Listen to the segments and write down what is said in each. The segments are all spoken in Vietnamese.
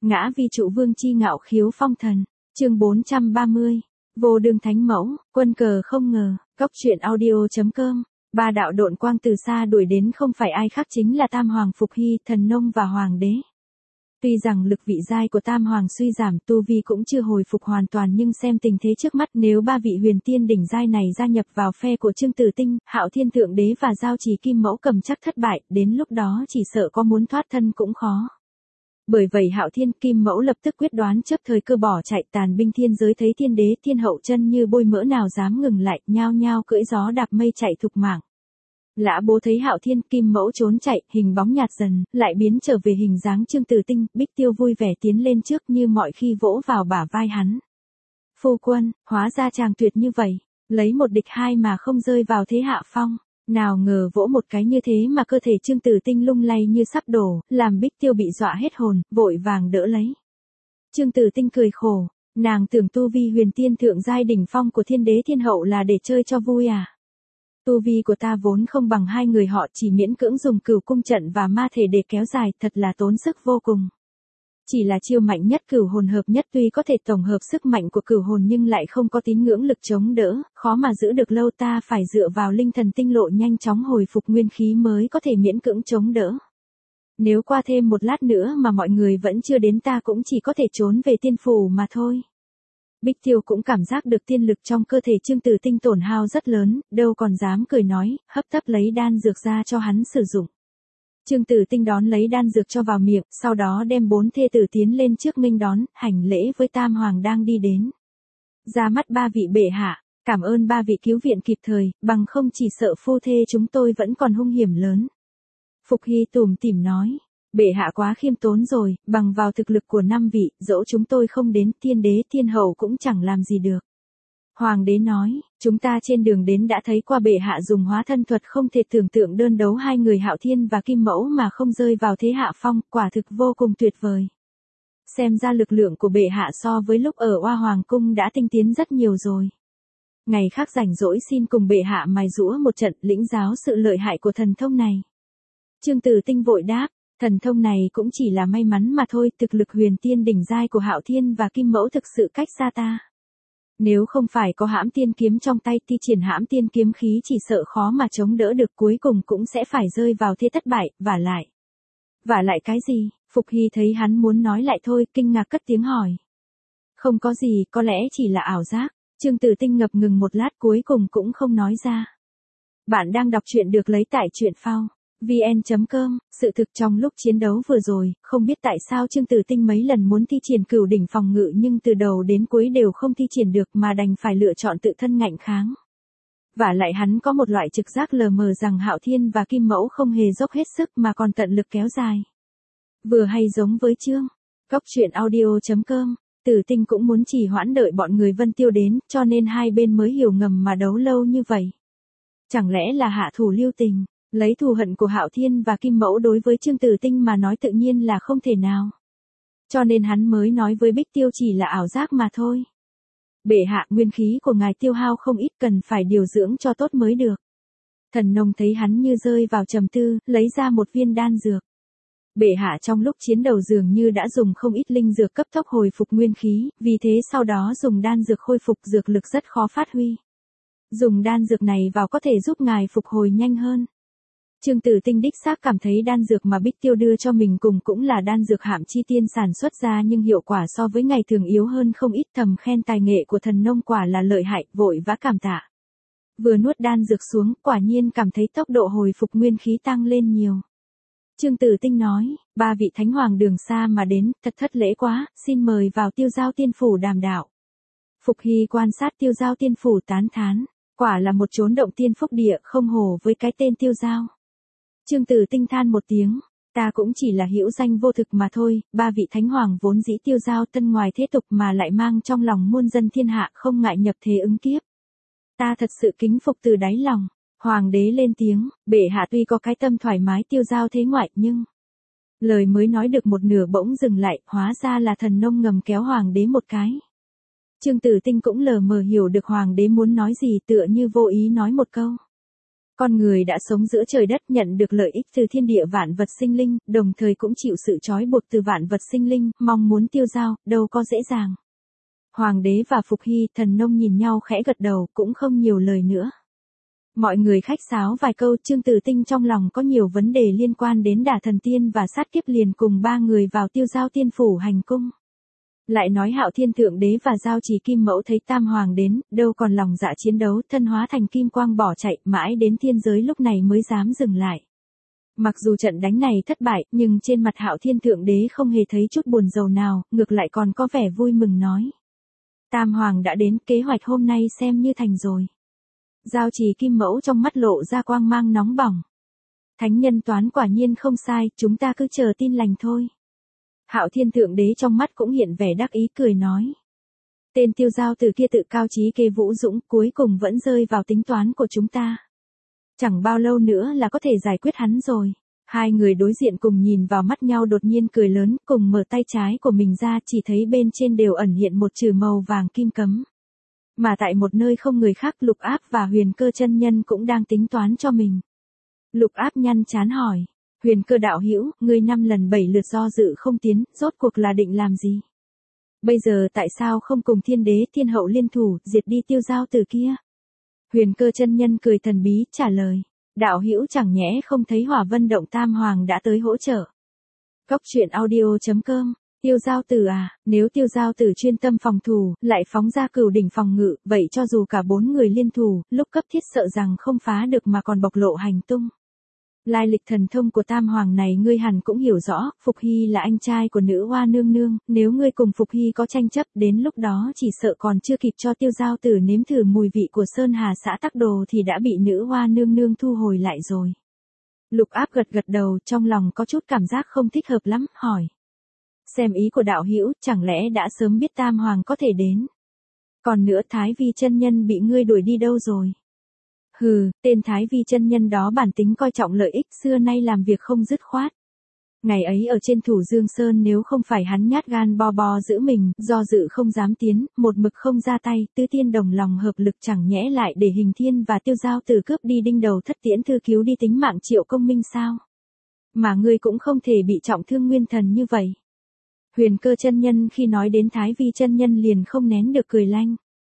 Ngã vi trụ vương chi ngạo khiếu phong thần. Chương 430. Vô đương thánh mẫu, quân cờ không ngờ. Cốc truyện audio.com. Ba đạo độn quang từ xa đuổi đến không phải ai khác chính là Tam Hoàng Phục Hy, Thần Nông và Hoàng đế. Tuy rằng lực vị giai của Tam Hoàng suy giảm, tu vi cũng chưa hồi phục hoàn toàn, nhưng xem tình thế trước mắt, nếu ba vị huyền tiên đỉnh giai này gia nhập vào phe của Chương Tử Tinh, Hạo Thiên Thượng Đế và Giao Trì Kim Mẫu cầm chắc thất bại, đến lúc đó chỉ sợ có muốn thoát thân cũng khó. Bởi vậy Hạo Thiên Kim Mẫu lập tức quyết đoán chấp thời cơ bỏ chạy, tàn binh thiên giới thấy thiên đế thiên hậu chân như bôi mỡ nào dám ngừng lại, nhao nhao cưỡi gió đạp mây chạy thục mạng. Lã Bố thấy Hạo Thiên Kim Mẫu trốn chạy, hình bóng nhạt dần, lại biến trở về hình dáng Chương Tử Tinh. Bích Tiêu vui vẻ tiến lên trước như mọi khi vỗ vào bả vai hắn. Phu quân, hóa ra chàng tuyệt như vậy, lấy một địch hai mà không rơi vào thế hạ phong. Nào ngờ vỗ một cái như thế mà cơ thể Chương Tử Tinh lung lay như sắp đổ, làm Bích Tiêu bị dọa hết hồn, vội vàng đỡ lấy. Chương Tử Tinh cười khổ, nàng tưởng tu vi huyền tiên thượng giai đỉnh phong của thiên đế thiên hậu là để chơi cho vui à? Tu vi của ta vốn không bằng hai người họ, chỉ miễn cưỡng dùng Cửu Cung trận và ma thể để kéo dài, thật là tốn sức vô cùng. Chỉ là chiêu mạnh nhất Cửu Hồn hợp nhất tuy có thể tổng hợp sức mạnh của Cửu Hồn nhưng lại không có tín ngưỡng lực chống đỡ, khó mà giữ được lâu, ta phải dựa vào linh thần tinh lộ nhanh chóng hồi phục nguyên khí mới có thể miễn cưỡng chống đỡ. Nếu qua thêm một lát nữa mà mọi người vẫn chưa đến ta cũng chỉ có thể trốn về tiên phủ mà thôi. Bích Tiêu cũng cảm giác được tiên lực trong cơ thể Chương Tử Tinh tổn hao rất lớn, đâu còn dám cười nói, hấp tấp lấy đan dược ra cho hắn sử dụng. Chương Tử Tinh đón lấy đan dược cho vào miệng, sau đó đem 4 thê tử tiến lên trước nghênh đón, hành lễ với Tam Hoàng đang đi đến. Ra mắt ba vị bệ hạ, cảm ơn ba vị cứu viện kịp thời, bằng không chỉ sợ phu thê chúng tôi vẫn còn hung hiểm lớn. Phục Hy tủm tỉm nói, bệ hạ quá khiêm tốn rồi, bằng vào thực lực của 5 vị, dẫu chúng tôi không đến, thiên đế thiên hậu cũng chẳng làm gì được. Hoàng đế nói, chúng ta trên đường đến đã thấy qua bệ hạ dùng hóa thân thuật, không thể tưởng tượng đơn đấu hai người Hạo Thiên và Kim Mẫu mà không rơi vào thế hạ phong, quả thực vô cùng tuyệt vời. Xem ra lực lượng của bệ hạ so với lúc ở Oa Hoàng cung đã tinh tiến rất nhiều rồi. Ngày khác rảnh rỗi xin cùng bệ hạ mài giũa một trận, lĩnh giáo sự lợi hại của thần thông này. Chương Tử Tinh vội đáp, thần thông này cũng chỉ là may mắn mà thôi, thực lực huyền tiên đỉnh giai của Hạo Thiên và Kim Mẫu thực sự cách xa ta. Nếu không phải có hãm tiên kiếm trong tay, thi triển hãm tiên kiếm khí chỉ sợ khó mà chống đỡ được, cuối cùng cũng sẽ phải rơi vào thế thất bại, vả lại cái gì? Phục Hy thấy hắn muốn nói lại thôi, kinh ngạc cất tiếng hỏi. Không có gì, có lẽ chỉ là ảo giác. Chương Tử Tinh ngập ngừng một lát cuối cùng cũng không nói ra. Bạn đang đọc truyện được lấy tại truyện phao vn.com. Sự thực trong lúc chiến đấu vừa rồi, không biết tại sao Chương Tử Tinh mấy lần muốn thi triển cửu đỉnh phòng ngự nhưng từ đầu đến cuối đều không thi triển được mà đành phải lựa chọn tự thân ngạnh kháng. Vả lại hắn có một loại trực giác lờ mờ rằng Hạo Thiên và Kim Mẫu không hề dốc hết sức mà còn tận lực kéo dài. Vừa hay giống với chương Cốc truyện audio.com, Tử Tinh cũng muốn trì hoãn đợi bọn người Vân Tiêu đến, cho nên hai bên mới hiểu ngầm mà đấu lâu như vậy. Chẳng lẽ là hạ thủ lưu tình? Lấy thù hận của Hạo Thiên và Kim Mẫu đối với Chương Tử Tinh mà nói tự nhiên là không thể nào. Cho nên hắn mới nói với Bích Tiêu chỉ là ảo giác mà thôi. Bệ hạ, nguyên khí của ngài tiêu hao không ít, cần phải điều dưỡng cho tốt mới được. Thần Nông thấy hắn như rơi vào trầm tư, lấy ra một viên đan dược. Bệ hạ trong lúc chiến đầu dường như đã dùng không ít linh dược cấp tốc hồi phục nguyên khí, vì thế sau đó dùng đan dược khôi phục, dược lực rất khó phát huy. Dùng đan dược này vào có thể giúp ngài phục hồi nhanh hơn. Chương Tử Tinh đích xác cảm thấy đan dược mà Bích Tiêu đưa cho mình cùng cũng là đan dược Hạm Chi Tiên sản xuất ra nhưng hiệu quả so với ngày thường yếu hơn không ít, thầm khen tài nghệ của Thần Nông quả là lợi hại, vội vã cảm tạ. Vừa nuốt đan dược xuống, quả nhiên cảm thấy tốc độ hồi phục nguyên khí tăng lên nhiều. Chương Tử Tinh nói, ba vị thánh hoàng đường xa mà đến, thật thất lễ quá, xin mời vào Tiêu Giao Tiên phủ đàm đạo. Phục Hy quan sát Tiêu Giao Tiên phủ tán thán, quả là một chốn động tiên phúc địa, không hổ với cái tên Tiêu Giao. Chương Tử Tinh than một tiếng, ta cũng chỉ là hữu danh vô thực mà thôi, ba vị thánh hoàng vốn dĩ Tiêu Giao tân ngoài thế tục mà lại mang trong lòng muôn dân thiên hạ, không ngại nhập thế ứng kiếp. Ta thật sự kính phục từ đáy lòng. Hoàng đế lên tiếng, bệ hạ tuy có cái tâm thoải mái Tiêu Giao thế ngoại nhưng... Lời mới nói được một nửa bỗng dừng lại, hóa ra là Thần Nông ngầm kéo hoàng đế một cái. Chương Tử Tinh cũng lờ mờ hiểu được hoàng đế muốn nói gì, tựa như vô ý nói một câu. Con người đã sống giữa trời đất, nhận được lợi ích từ thiên địa vạn vật sinh linh, đồng thời cũng chịu sự trói buộc từ vạn vật sinh linh, mong muốn tiêu dao, đâu có dễ dàng. Hoàng đế và Phục Hy, Thần Nông nhìn nhau khẽ gật đầu, cũng không nhiều lời nữa. Mọi người khách sáo vài câu, Trương Tử Tinh trong lòng có nhiều vấn đề liên quan đến Đả Thần Tiên và sát kiếp liền cùng ba người vào Tiêu Giao Tiên phủ hành cung. Lại nói Hạo Thiên Thượng Đế và Giao Trì Kim Mẫu thấy Tam Hoàng đến, đâu còn lòng dạ chiến đấu, thân hóa thành kim quang bỏ chạy, mãi đến thiên giới lúc này mới dám dừng lại. Mặc dù trận đánh này thất bại, nhưng trên mặt Hạo Thiên Thượng Đế không hề thấy chút buồn rầu nào, ngược lại còn có vẻ vui mừng nói. Tam Hoàng đã đến, kế hoạch hôm nay xem như thành rồi. Giao Trì Kim Mẫu trong mắt lộ ra quang mang nóng bỏng. Thánh nhân toán quả nhiên không sai, chúng ta cứ chờ tin lành thôi. Hạo Thiên Thượng Đế trong mắt cũng hiện vẻ đắc ý cười nói. Tên Tiêu Giao Tử kia tự cao chí kế vũ dũng, cuối cùng vẫn rơi vào tính toán của chúng ta. Chẳng bao lâu nữa là có thể giải quyết hắn rồi. Hai người đối diện cùng nhìn vào mắt nhau đột nhiên cười lớn, cùng mở tay trái của mình ra, chỉ thấy bên trên đều ẩn hiện một chữ màu vàng kim cấm. Mà tại một nơi không người khác, Lục Áp và Huyền Cơ chân nhân cũng đang tính toán cho mình. Lục Áp nhăn trán hỏi. Huyền Cơ đạo hữu, ngươi 5 lần 7 lượt do dự không tiến, rốt cuộc là định làm gì? Bây giờ tại sao không cùng Thiên Đế Thiên Hậu liên thủ, diệt đi Tiêu Giao Tử kia? Huyền Cơ chân nhân cười thần bí, trả lời. Đạo hữu chẳng nhẽ không thấy Hỏa Vân Động Tam Hoàng đã tới hỗ trợ. Cốc truyện audio.com. Tiêu Giao Tử à, nếu Tiêu Giao Tử chuyên tâm phòng thủ, lại phóng ra cửu đỉnh phòng ngự, vậy cho dù cả 4 người liên thủ, lúc cấp thiết sợ rằng không phá được mà còn bộc lộ hành tung. Lai lịch thần thông của Tam Hoàng này ngươi hẳn cũng hiểu rõ, Phục Hy là anh trai của nữ hoa nương nương, nếu ngươi cùng Phục Hy có tranh chấp, đến lúc đó chỉ sợ còn chưa kịp cho Tiêu Giao Tử nếm thử mùi vị của Sơn Hà xã Tắc Đồ thì đã bị nữ hoa nương nương thu hồi lại rồi. Lục Áp gật gật đầu, trong lòng có chút cảm giác không thích hợp lắm, hỏi. Xem ý của đạo hữu, chẳng lẽ đã sớm biết Tam Hoàng có thể đến? Còn nữa Thái Vi chân nhân bị ngươi đuổi đi đâu rồi? Hừ, tên Thái Vi chân nhân đó bản tính coi trọng lợi ích, xưa nay làm việc không dứt khoát. Ngày ấy ở trên Thủ Dương Sơn nếu không phải hắn nhát gan bo bo giữ mình, do dự không dám tiến, một mực không ra tay, tứ tiên đồng lòng hợp lực chẳng nhẽ lại để Hình Thiên và Tiêu Giao Tử cướp đi đinh đầu thất tiễn thư cứu đi tính mạng Triệu Công Minh sao? Mà ngươi cũng không thể bị trọng thương nguyên thần như vậy. Huyền Cơ chân nhân khi nói đến Thái Vi chân nhân liền không nén được cười lanh.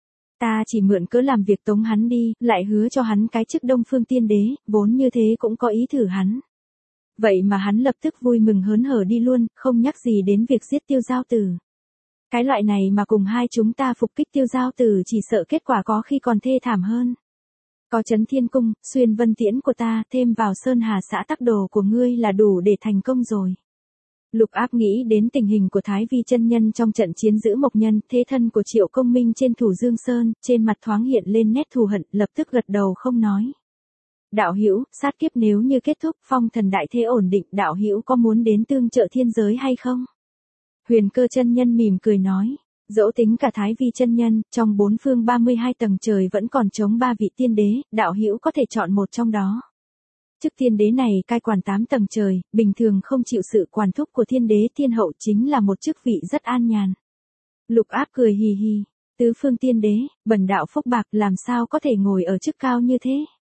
Ta chỉ mượn cớ làm việc tống hắn đi, lại hứa cho hắn cái chức Đông Phương Tiên Đế, vốn như thế cũng có ý thử hắn. Vậy mà hắn lập tức vui mừng hớn hở đi luôn, không nhắc gì đến việc giết Tiêu Giao Tử. Cái loại này mà cùng hai chúng ta phục kích Tiêu Giao Tử chỉ sợ kết quả có khi còn thê thảm hơn. Có Chấn Thiên Cung, Xuyên Vân Tiễn của ta, thêm vào Sơn Hà xã Tắc Đồ của ngươi là đủ để thành công rồi. Lục Áp nghĩ đến tình hình của Thái Vi chân nhân trong trận chiến giữ Mộc Nhân, thế thân của Triệu Công Minh trên Thủ Dương Sơn, trên mặt thoáng hiện lên nét thù hận, lập tức gật đầu không nói. Đạo hữu, sát kiếp nếu như kết thúc, phong thần đại thế ổn định, đạo hữu có muốn đến tương trợ thiên giới hay không? Huyền Cơ chân nhân mỉm cười nói, dẫu tính cả Thái Vi chân nhân, trong 4 phương 32 tầng trời vẫn còn trống 3 vị tiên đế, đạo hữu có thể chọn một trong đó. Chức tiên đế này cai quản 8 tầng trời, bình thường không chịu sự quản thúc của thiên đế thiên hậu chính là một chức vị rất an nhàn. Lục Áp cười hì hì, tứ phương tiên đế, bần đạo phúc bạc làm sao có thể ngồi ở chức cao như thế.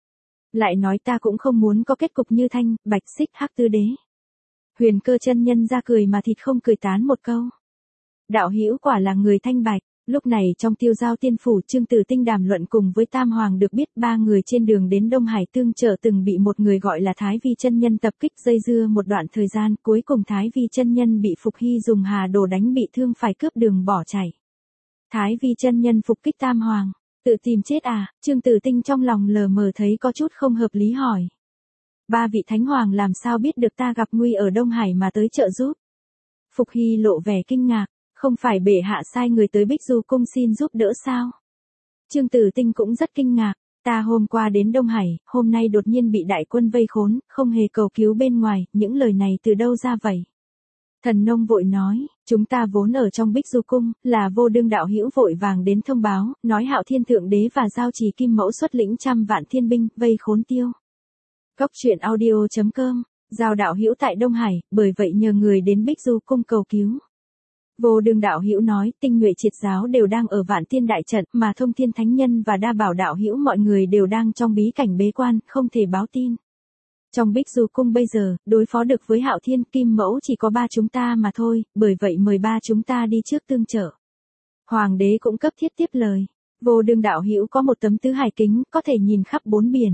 Lại nói ta cũng không muốn có kết cục như Thanh, Bạch Xích Hắc tứ đế. Huyền Cơ chân nhân ra cười mà thịt không cười tán một câu. Đạo hữu quả là người thanh bạch. Lúc này trong Tiêu Giao Tiên phủ, Trương Tử Tinh đàm luận cùng với Tam Hoàng được biết 3 người trên đường đến Đông Hải tương trợ từng bị một người gọi là Thái Vi chân nhân tập kích dây dưa một đoạn thời gian, cuối cùng Thái Vi chân nhân bị Phục Hy dùng hà đồ đánh bị thương phải cướp đường bỏ chạy. Thái Vi chân nhân phục kích Tam Hoàng, tự tìm chết à? Trương Tử Tinh trong lòng lờ mờ thấy có chút không hợp lý hỏi. 3 vị thánh hoàng làm sao biết được ta gặp nguy ở Đông Hải mà tới trợ giúp? Phục Hy lộ vẻ kinh ngạc. Không phải bệ hạ sai người tới Bích Du Cung xin giúp đỡ sao? Trương Tử Tinh cũng rất kinh ngạc, ta hôm qua đến Đông Hải, hôm nay đột nhiên bị đại quân vây khốn, không hề cầu cứu bên ngoài, những lời này từ đâu ra vậy? Thần Nông vội nói, chúng ta vốn ở trong Bích Du Cung, là Vô Đương đạo hữu vội vàng đến thông báo, nói Hạo Thiên Thượng Đế và Giao Trì Kim Mẫu xuất lĩnh trăm vạn thiên binh, vây khốn Tiêu. Cốc truyện audio.com, Giao đạo hữu tại Đông Hải, bởi vậy nhờ người đến Bích Du Cung cầu cứu. Vô Đương đạo hữu nói, tinh nhuệ triệt giáo đều đang ở Vạn Tiên đại trận, mà Thông Thiên thánh nhân và Đa Bảo đạo hữu mọi người đều đang trong bí cảnh bế quan, không thể báo tin. Trong Bích Du cung bây giờ, đối phó được với Hạo Thiên, Kim Mẫu chỉ có ba chúng ta mà thôi, bởi vậy mời ba chúng ta đi trước tương trợ. Hoàng đế cũng cấp thiết tiếp lời. Vô Đương đạo hữu có một tấm tứ hải kính, có thể nhìn khắp bốn biển.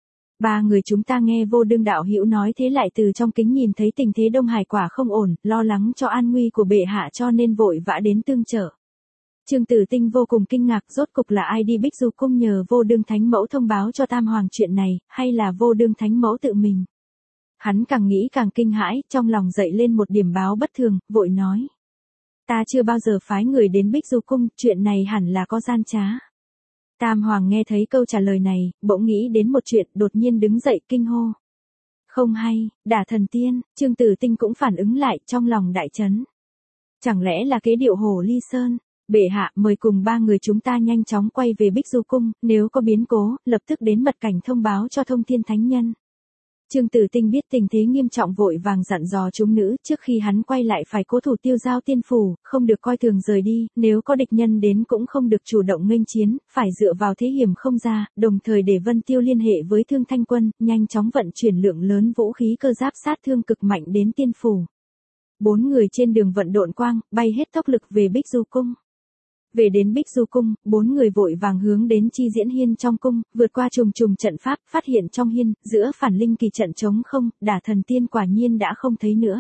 Ba người chúng ta nghe Vô Đương đạo hữu nói thế lại từ trong kính nhìn thấy tình thế Đông Hải quả không ổn, lo lắng cho an nguy của bệ hạ cho nên vội vã đến tương trợ. Trương Tử Tinh vô cùng kinh ngạc, rốt cục là ai đi Bích Du cung nhờ Vô Đương thánh mẫu thông báo cho Tam Hoàng chuyện này, hay là Vô Đương thánh mẫu tự mình? Hắn càng nghĩ càng kinh hãi, trong lòng dậy lên một điểm báo bất thường, vội nói. Ta chưa bao giờ phái người đến Bích Du cung, chuyện này hẳn là có gian trá. Tam Hoàng nghe thấy câu trả lời này, bỗng nghĩ đến một chuyện, đột nhiên đứng dậy kinh hô. Không hay, Đả Thần Tiên, Trương Tử Tinh cũng phản ứng lại, trong lòng đại chấn. Chẳng lẽ là kế điệu Hồ Ly Sơn? Bệ hạ mời cùng ba người chúng ta nhanh chóng quay về Bích Du cung, nếu có biến cố, lập tức đến mật cảnh thông báo cho Thông Thiên thánh nhân. Trương Tử Tinh biết tình thế nghiêm trọng vội vàng dặn dò chúng nữ, trước khi hắn quay lại phải cố thủ tiêu giao tiên phủ, không được coi thường rời đi, nếu có địch nhân đến cũng không được chủ động nghênh chiến, phải dựa vào thế hiểm không ra, đồng thời để Vân Tiêu liên hệ với Thương Thanh quân, nhanh chóng vận chuyển lượng lớn vũ khí cơ giáp sát thương cực mạnh đến tiên phủ. 4 người trên đường vận độn quang, bay hết tốc lực về Bích Du cung. Về đến Bích Du cung, 4 người vội vàng hướng đến Chi Diễn Hiên trong cung, vượt qua trùng trùng trận pháp, phát hiện trong hiên, giữa phản linh kỳ trận trống không, Đả Thần Tiên quả nhiên đã không thấy nữa.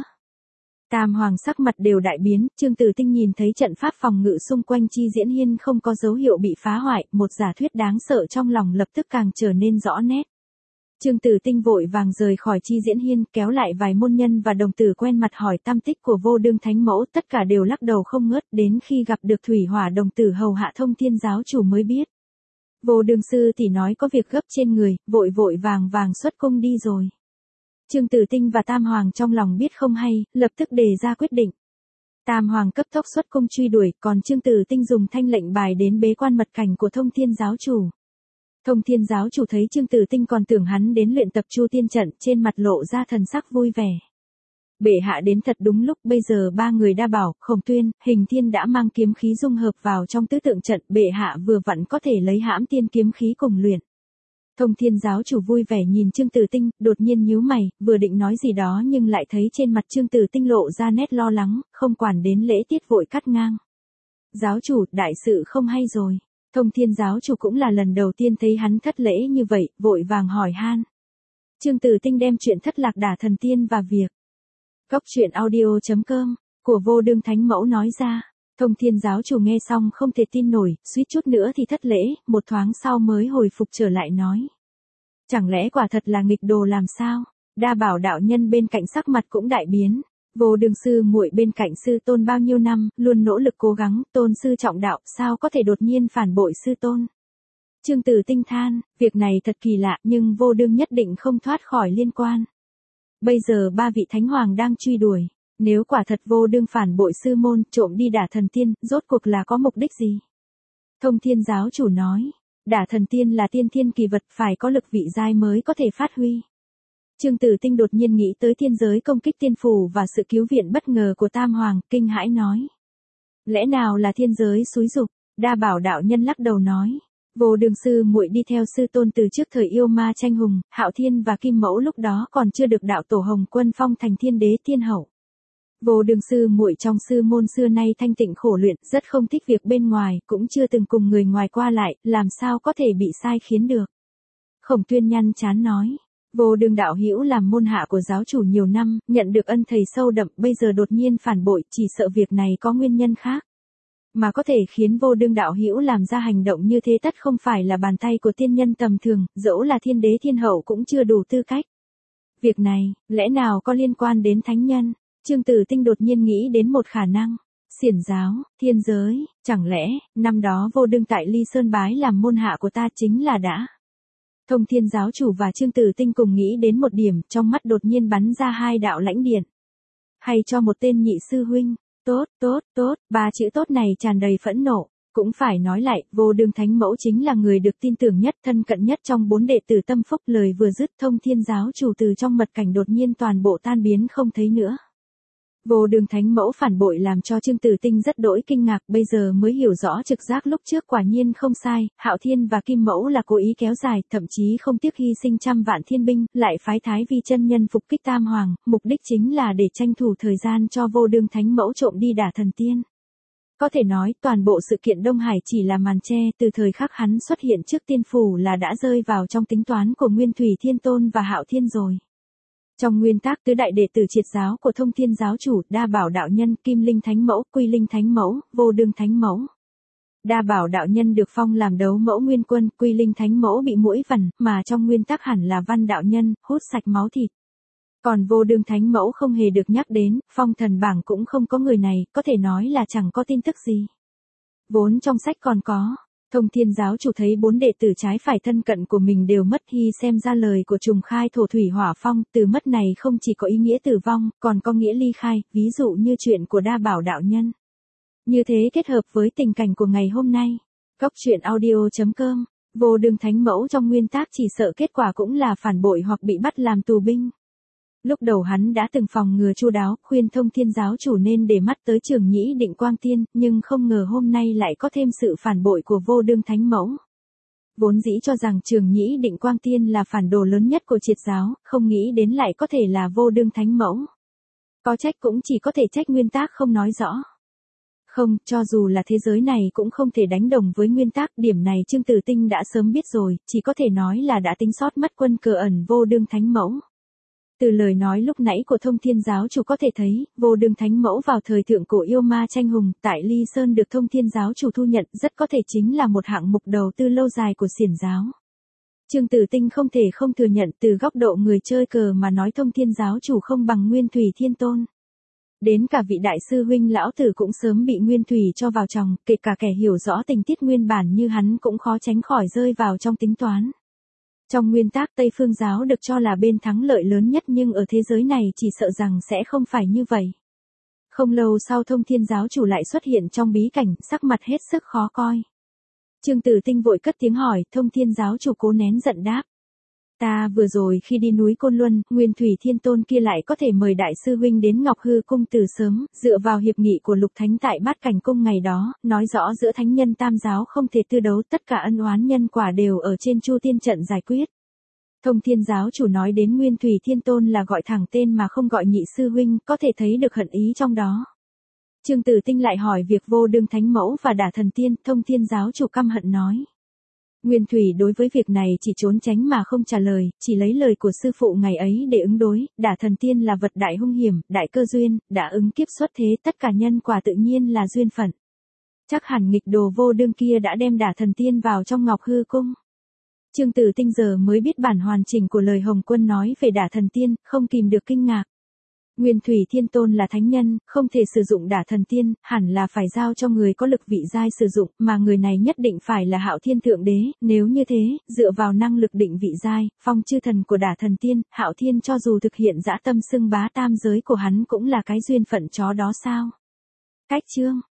Tam Hoàng sắc mặt đều đại biến, Trương Tử Tinh nhìn thấy trận pháp phòng ngự xung quanh Chi Diễn Hiên không có dấu hiệu bị phá hoại, một giả thuyết đáng sợ trong lòng lập tức càng trở nên rõ nét. Trương Tử Tinh vội vàng rời khỏi Chi Diễn Hiên, kéo lại vài môn nhân và đồng tử quen mặt hỏi tam tích của Vô Đương thánh mẫu, tất cả đều lắc đầu không ngớt, đến khi gặp được Thủy Hỏa đồng tử hầu hạ Thông Thiên giáo chủ mới biết. Vô Đương sư thì nói có việc gấp trên người, vội vàng xuất cung đi rồi. Trương Tử Tinh và Tam Hoàng trong lòng biết không hay, lập tức đề ra quyết định. Tam Hoàng cấp tốc xuất cung truy đuổi, còn Trương Tử Tinh dùng thanh lệnh bài đến bế quan mật cảnh của Thông Thiên giáo chủ. Thông Thiên giáo chủ thấy Trương Tử Tinh còn tưởng hắn đến luyện tập Chu Tiên trận, trên mặt lộ ra thần sắc vui vẻ. Bệ hạ đến thật đúng lúc, bây giờ ba người Đa Bảo, Khổng Tuyên, Hình Thiên đã mang kiếm khí dung hợp vào trong tứ tượng trận, bệ hạ vừa vặn có thể lấy hãm tiên kiếm khí cùng luyện. Thông Thiên giáo chủ vui vẻ nhìn Trương Tử Tinh, đột nhiên nhíu mày, vừa định nói gì đó nhưng lại thấy trên mặt Trương Tử Tinh lộ ra nét lo lắng, không quản đến lễ tiết vội cắt ngang. Giáo chủ, đại sự không hay rồi. Thông Thiên giáo chủ cũng là lần đầu tiên thấy hắn thất lễ như vậy, vội vàng hỏi han. Trương Tử Tinh đem chuyện thất lạc Đả Thần Tiên và việc Góc truyện audio.com của Vô Đương thánh mẫu nói ra. Thông Thiên giáo chủ nghe xong không thể tin nổi, suýt chút nữa thì thất lễ, một thoáng sau mới hồi phục trở lại nói. Chẳng lẽ quả thật là nghịch đồ làm sao? Đa Bảo đạo nhân bên cạnh sắc mặt cũng đại biến. Vô Đương sư muội bên cạnh sư tôn bao nhiêu năm, luôn nỗ lực cố gắng, tôn sư trọng đạo, sao có thể đột nhiên phản bội sư tôn? Trương Tử Tinh than, việc này thật kỳ lạ, nhưng Vô Đương nhất định không thoát khỏi liên quan. Bây giờ ba vị thánh hoàng đang truy đuổi, nếu quả thật Vô Đương phản bội sư môn, trộm đi Đả Thần Tiên, rốt cuộc là có mục đích gì? Thông Thiên giáo chủ nói, Đả Thần Tiên là tiên thiên kỳ vật, phải có lực vị giai mới có thể phát huy. Trương Tử Tinh đột nhiên nghĩ tới thiên giới công kích tiên phủ và sự cứu viện bất ngờ của Tam Hoàng, kinh hãi nói. Lẽ nào là thiên giới xúi giục? Đa Bảo đạo nhân lắc đầu nói. Vô Đương sư muội đi theo sư tôn từ trước thời yêu ma tranh hùng, Hạo Thiên và Kim Mẫu lúc đó còn chưa được đạo tổ Hồng Quân phong thành thiên đế thiên hậu. Vô Đương sư muội trong sư môn xưa nay thanh tịnh khổ luyện, rất không thích việc bên ngoài, cũng chưa từng cùng người ngoài qua lại, làm sao có thể bị sai khiến được. Khổng Tuyên nhăn chán nói. Vô Đương đạo hữu làm môn hạ của giáo chủ nhiều năm, nhận được ân thầy sâu đậm, bây giờ đột nhiên phản bội, chỉ sợ việc này có nguyên nhân khác. Mà có thể khiến Vô Đương đạo hữu làm ra hành động như thế tất không phải là bàn tay của tiên nhân tầm thường, dẫu là thiên đế thiên hậu cũng chưa đủ tư cách. Việc này, lẽ nào có liên quan đến thánh nhân? Trương Tử Tinh đột nhiên nghĩ đến một khả năng. Xiển giáo, thiên giới, chẳng lẽ, năm đó Vô Đương tại Ly Sơn bái làm môn hạ của ta chính là đã. Thông Thiên giáo chủ và Trương Tử Tinh cùng nghĩ đến một điểm, trong mắt đột nhiên bắn ra hai đạo lãnh điện. Hay cho một tên nhị sư huynh, tốt, ba chữ tốt này tràn đầy phẫn nộ. Cũng phải nói lại, Vô Đương thánh mẫu chính là người được tin tưởng nhất, thân cận nhất trong 4 đệ tử tâm phúc. Lời vừa dứt, Thông Thiên giáo chủ từ trong mật cảnh đột nhiên toàn bộ tan biến không thấy nữa. Vô Đường Thánh Mẫu phản bội làm cho Trương Tử Tinh rất đỗi kinh ngạc, bây giờ mới hiểu rõ trực giác lúc trước quả nhiên không sai, Hạo Thiên và Kim Mẫu là cố ý kéo dài, thậm chí không tiếc hy sinh trăm vạn thiên binh, lại phái Thái Vi chân nhân phục kích Tam Hoàng, mục đích chính là để tranh thủ thời gian cho Vô Đường Thánh Mẫu trộm đi Đả Thần Tiên. Có thể nói, toàn bộ sự kiện Đông Hải chỉ là màn che, từ thời khắc hắn xuất hiện trước tiên phủ là đã rơi vào trong tính toán của Nguyên Thủy Thiên Tôn và Hạo Thiên rồi. Trong nguyên tắc tứ đại đệ tử triệt giáo của Thông Thiên giáo chủ, Đa Bảo đạo nhân, Kim Linh Thánh Mẫu, Quy Linh Thánh Mẫu, Vô Đường Thánh Mẫu. Đa Bảo đạo nhân được phong làm đấu mẫu nguyên quân, Quy Linh Thánh Mẫu bị muỗi vằn, mà trong nguyên tắc hẳn là Văn đạo nhân, hút sạch máu thịt. Còn Vô Đường Thánh Mẫu không hề được nhắc đến, phong thần bảng cũng không có người này, có thể nói là chẳng có tin tức gì. Vốn trong sách còn có, Thông Thiên giáo chủ thấy 4 đệ tử trái phải thân cận của mình đều mất hy xem ra lời của trùng khai thổ thủy hỏa phong, từ mất này không chỉ có ý nghĩa tử vong, còn có nghĩa ly khai, ví dụ như chuyện của Đa Bảo đạo nhân. Như thế kết hợp với tình cảnh của ngày hôm nay. Góc truyện audio.com, Vô Đường Thánh Mẫu trong nguyên tắc chỉ sợ kết quả cũng là phản bội hoặc bị bắt làm tù binh. Lúc đầu hắn đã từng phòng ngừa chu đáo, khuyên Thông Thiên giáo chủ nên để mắt tới Trường Nhĩ Định Quang Tiên, nhưng không ngờ hôm nay lại có thêm sự phản bội của Vô Đường Thánh Mẫu. Vốn dĩ cho rằng Trường Nhĩ Định Quang Tiên là phản đồ lớn nhất của triệt giáo, không nghĩ đến lại có thể là Vô Đường Thánh Mẫu. Có trách cũng chỉ có thể trách nguyên tắc không nói rõ. Không, cho dù là thế giới này cũng không thể đánh đồng với nguyên tắc, điểm này Trương Tử Tinh đã sớm biết rồi, chỉ có thể nói là đã tính sót mất quân cờ ẩn Vô Đường Thánh Mẫu. Từ lời nói lúc nãy của Thông Thiên giáo chủ có thể thấy, Vô Đường Thánh Mẫu vào thời thượng cổ yêu ma tranh hùng, tại Ly Sơn được Thông Thiên giáo chủ thu nhận, rất có thể chính là một hạng mục đầu tư lâu dài của xiển giáo. Trương Tử Tinh không thể không thừa nhận, từ góc độ người chơi cờ mà nói Thông Thiên giáo chủ không bằng Nguyên Thủy Thiên Tôn. Đến cả vị đại sư huynh lão tử cũng sớm bị Nguyên Thủy cho vào chồng, kể cả kẻ hiểu rõ tình tiết nguyên bản như hắn cũng khó tránh khỏi rơi vào trong tính toán. Trong nguyên tắc Tây Phương giáo được cho là bên thắng lợi lớn nhất, nhưng ở thế giới này chỉ sợ rằng sẽ không phải như vậy. Không lâu sau Thông Thiên giáo chủ lại xuất hiện trong bí cảnh, sắc mặt hết sức khó coi. Trương Tử Tinh vội cất tiếng hỏi, Thông Thiên giáo chủ cố nén giận đáp. Ta vừa rồi khi đi núi Côn Luân, Nguyên Thủy Thiên Tôn kia lại có thể mời đại sư huynh đến Ngọc Hư cung từ sớm, dựa vào hiệp nghị của Lục Thánh tại Bát Cảnh cung ngày đó, nói rõ giữa thánh nhân tam giáo không thể tư đấu, tất cả ân oán nhân quả đều ở trên Chu Tiên trận giải quyết. Thông Thiên giáo chủ nói đến Nguyên Thủy Thiên Tôn là gọi thẳng tên mà không gọi nhị sư huynh, có thể thấy được hận ý trong đó. Trương Tử Tinh lại hỏi việc Vô Đường Thánh Mẫu và Đả Thần Tiên, Thông Thiên giáo chủ căm hận nói. Nguyên Thủy đối với việc này chỉ trốn tránh mà không trả lời, chỉ lấy lời của sư phụ ngày ấy để ứng đối, Đả Thần Tiên là vật đại hung hiểm, đại cơ duyên, đã ứng kiếp xuất thế, tất cả nhân quả tự nhiên là duyên phận. Chắc hẳn nghịch đồ Vô Đường kia đã đem Đả Thần Tiên vào trong Ngọc Hư cung. Trương Tử Tinh giờ mới biết bản hoàn chỉnh của lời Hồng Quân nói về Đả Thần Tiên, không kìm được kinh ngạc. Nguyên Thủy Thiên Tôn là thánh nhân, không thể sử dụng Đả Thần Tiên, hẳn là phải giao cho người có lực vị giai sử dụng, mà người này nhất định phải là Hạo Thiên Thượng Đế, nếu như thế, dựa vào năng lực định vị giai, phong chư thần của Đả Thần Tiên, Hạo Thiên cho dù thực hiện dã tâm xưng bá tam giới của hắn cũng là cái duyên phận chó đó sao? Cách chương